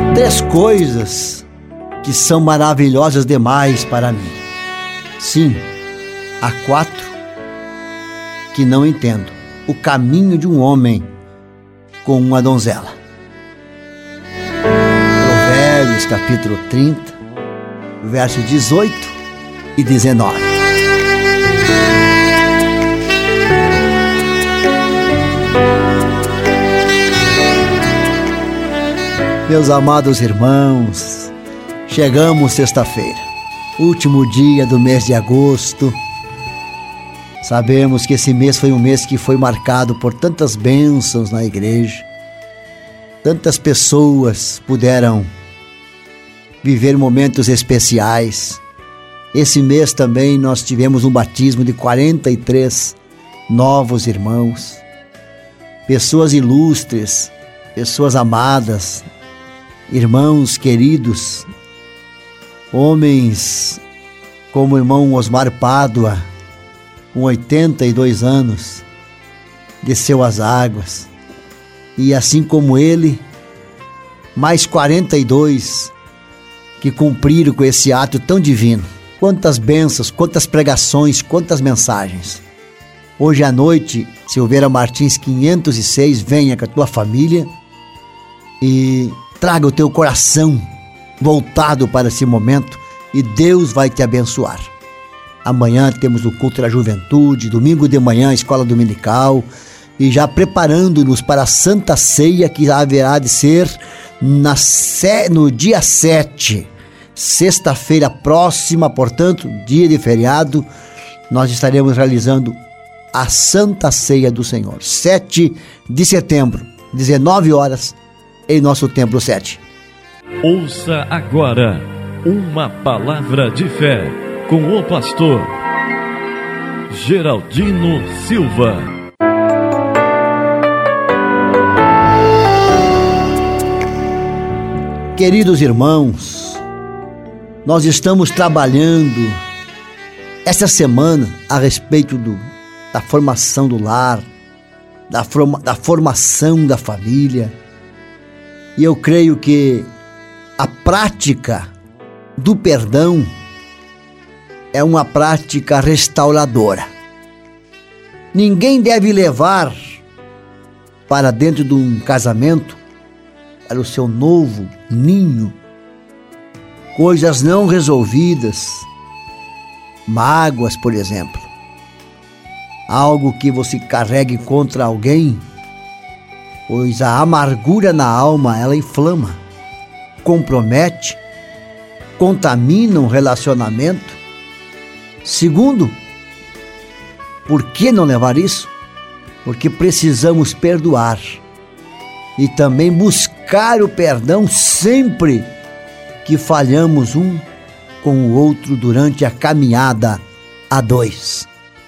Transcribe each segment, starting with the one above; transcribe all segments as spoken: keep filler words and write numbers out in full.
Três coisas que são maravilhosas demais para mim. Sim, há quatro que não entendo. O caminho de um homem com uma donzela. Provérbios capítulo trinta, versos dezoito e dezenove. Meus amados irmãos, chegamos sexta-feira, último dia do mês de agosto. Sabemos que esse mês foi um mês que foi marcado por tantas bênçãos na igreja. Tantas pessoas puderam viver momentos especiais. Esse mês também nós tivemos um batismo de quarenta e três novos irmãos. Pessoas ilustres, pessoas amadas, irmãos queridos, homens como o irmão Osmar Pádua, com oitenta e dois anos, desceu as águas, e assim como ele, mais quarenta e dois que cumpriram com esse ato tão divino. Quantas bênçãos, quantas pregações, quantas mensagens. Hoje à noite, Silveira Martins quinhentos e seis, venha com a tua família e traga o teu coração voltado para esse momento e Deus vai te abençoar. Amanhã temos o culto da juventude, domingo de manhã a escola dominical e já preparando-nos para a Santa Ceia que haverá de ser na, no dia sete, sexta-feira próxima, portanto, dia de feriado, nós estaremos realizando a Santa Ceia do Senhor, sete de setembro, dezenove horas, em nosso Templo sete. Ouça agora uma palavra de fé com o pastor Geraldino Silva. Queridos irmãos, nós estamos trabalhando esta semana a respeito do, da formação do lar, da, forma, da formação da família. E eu creio que a prática do perdão é uma prática restauradora. Ninguém deve levar para dentro de um casamento, para o seu novo ninho, coisas não resolvidas, mágoas, por exemplo. Algo que você carregue contra alguém, pois a amargura na alma, ela inflama, compromete, contamina um relacionamento. Segundo, por que não levar isso? Porque precisamos perdoar e também buscar o perdão sempre que falhamos um com o outro durante a caminhada a dois.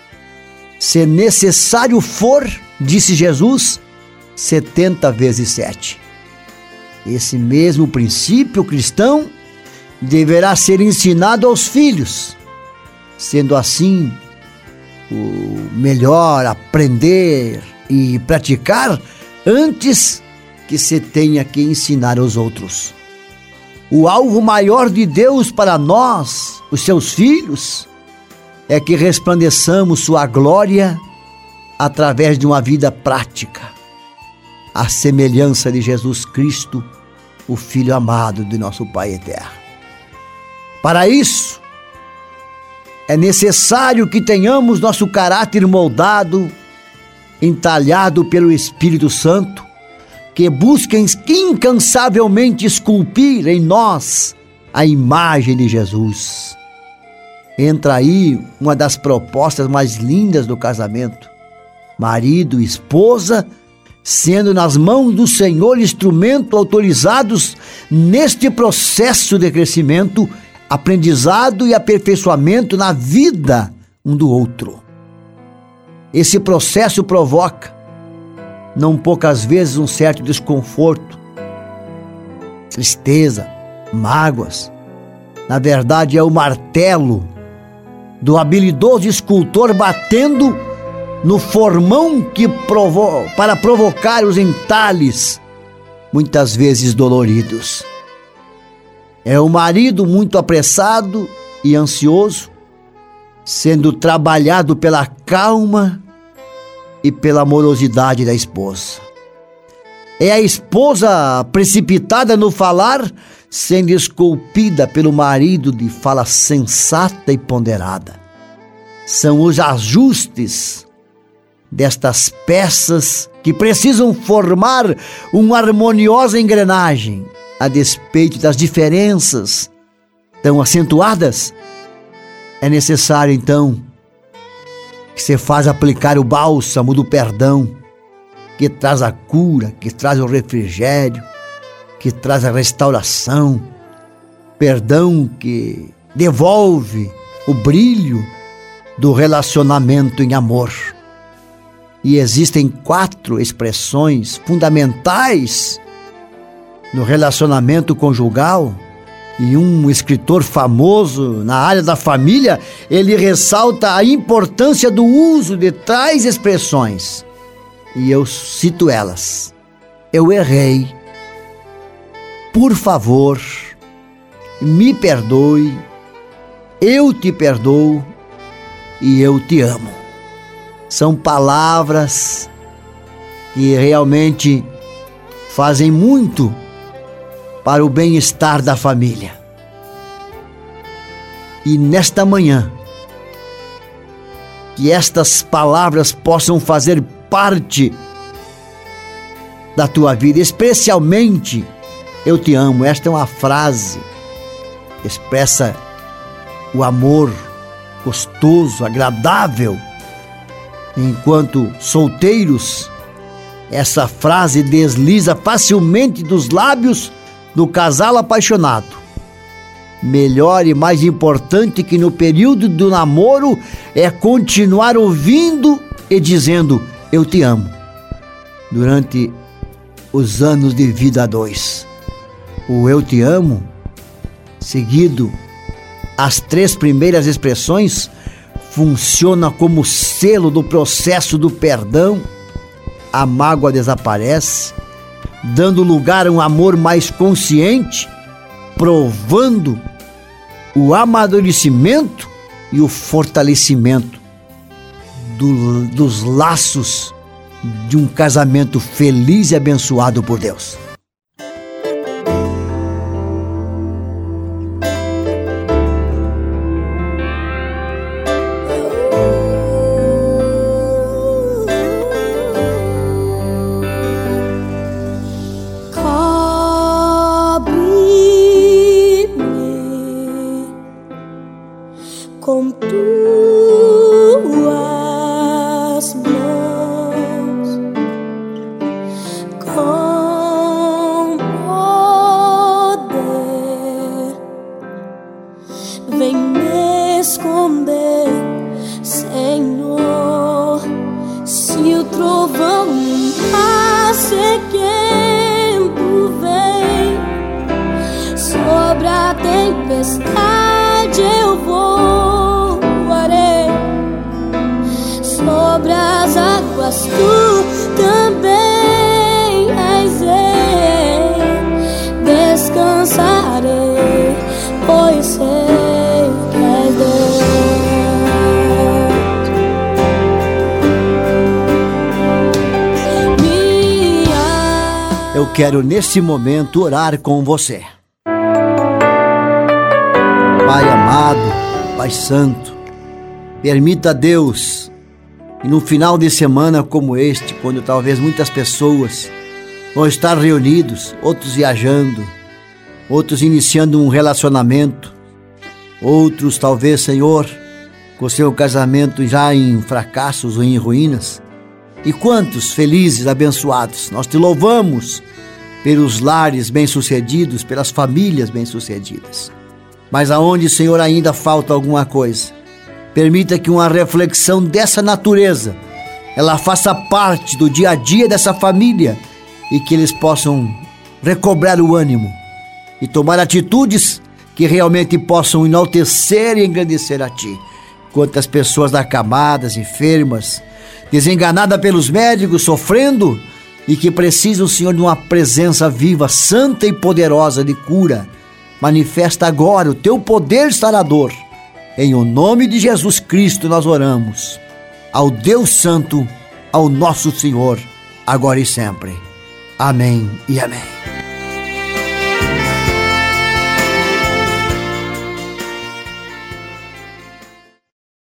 Se necessário for, disse Jesus, setenta vezes sete. Esse mesmo princípio cristão deverá ser ensinado aos filhos. Sendo assim, o melhor aprender e praticar antes que se tenha que ensinar aos outros. O alvo maior de Deus para nós, os seus filhos, é que resplandeçamos sua glória através de uma vida prática, à semelhança de Jesus Cristo, o Filho amado de nosso Pai eterno. Para isso, é necessário que tenhamos nosso caráter moldado, entalhado pelo Espírito Santo, que busca incansavelmente esculpir em nós a imagem de Jesus. Entra aí uma das propostas mais lindas do casamento. Marido e esposa, sendo nas mãos do Senhor instrumento autorizados neste processo de crescimento, aprendizado e aperfeiçoamento na vida um do outro. Esse processo provoca, não poucas vezes, um certo desconforto, tristeza, mágoas. Na verdade, é o martelo do habilidoso escultor batendo no formão que provo- para provocar os entalhes, muitas vezes doloridos. É o marido muito apressado e ansioso, sendo trabalhado pela calma e pela amorosidade da esposa. É a esposa precipitada no falar, sendo esculpida pelo marido de fala sensata e ponderada. São os ajustes destas peças que precisam formar uma harmoniosa engrenagem, a despeito das diferenças tão acentuadas. É necessário, então, que você faz aplicar o bálsamo do perdão, que traz a cura, que traz o refrigério, que traz a restauração. Perdão que devolve o brilho do relacionamento em amor. E existem quatro expressões fundamentais no relacionamento conjugal, e um escritor famoso na área da família, ele ressalta a importância do uso de tais expressões. E eu cito elas: eu errei, por favor, me perdoe, eu te perdoo e eu te amo. São palavras que realmente fazem muito para o bem-estar da família. E nesta manhã, que estas palavras possam fazer parte da tua vida, especialmente eu te amo. Esta é uma frase que expressa o amor gostoso, agradável. Enquanto solteiros, essa frase desliza facilmente dos lábios do casal apaixonado. Melhor e mais importante que no período do namoro é continuar ouvindo e dizendo eu te amo durante os anos de vida a dois. O eu te amo, seguido as três primeiras expressões, funciona como selo do processo do perdão. A mágoa desaparece, dando lugar a um amor mais consciente, provando o amadurecimento e o fortalecimento do, dos laços de um casamento feliz e abençoado por Deus. Com tuas mãos, com poder, vem me esconder, Senhor. Se o trovão assequento vem sobre a tempestade, eu vou. Sobre as águas tu também és, descansarei, pois sei que és Deus. Minha... Eu quero nesse momento orar com você. Pai amado, Pai santo, permita a Deus, e no final de semana como este, quando talvez muitas pessoas vão estar reunidos, outros viajando, outros iniciando um relacionamento, outros talvez, Senhor, com seu casamento já em fracassos ou em ruínas, e quantos felizes, abençoados. Nós te louvamos pelos lares bem-sucedidos, pelas famílias bem-sucedidas. Mas aonde, Senhor, ainda falta alguma coisa, permita que uma reflexão dessa natureza, ela faça parte do dia a dia dessa família, e que eles possam recobrar o ânimo e tomar atitudes que realmente possam enaltecer e engrandecer a Ti. Quantas pessoas acamadas, enfermas, desenganadas pelos médicos, sofrendo, e que precisam, Senhor, de uma presença viva, santa e poderosa de cura. Manifesta agora o teu poder sarador. Em o nome de Jesus Cristo nós oramos. Ao Deus Santo, ao nosso Senhor, agora e sempre. Amém e amém.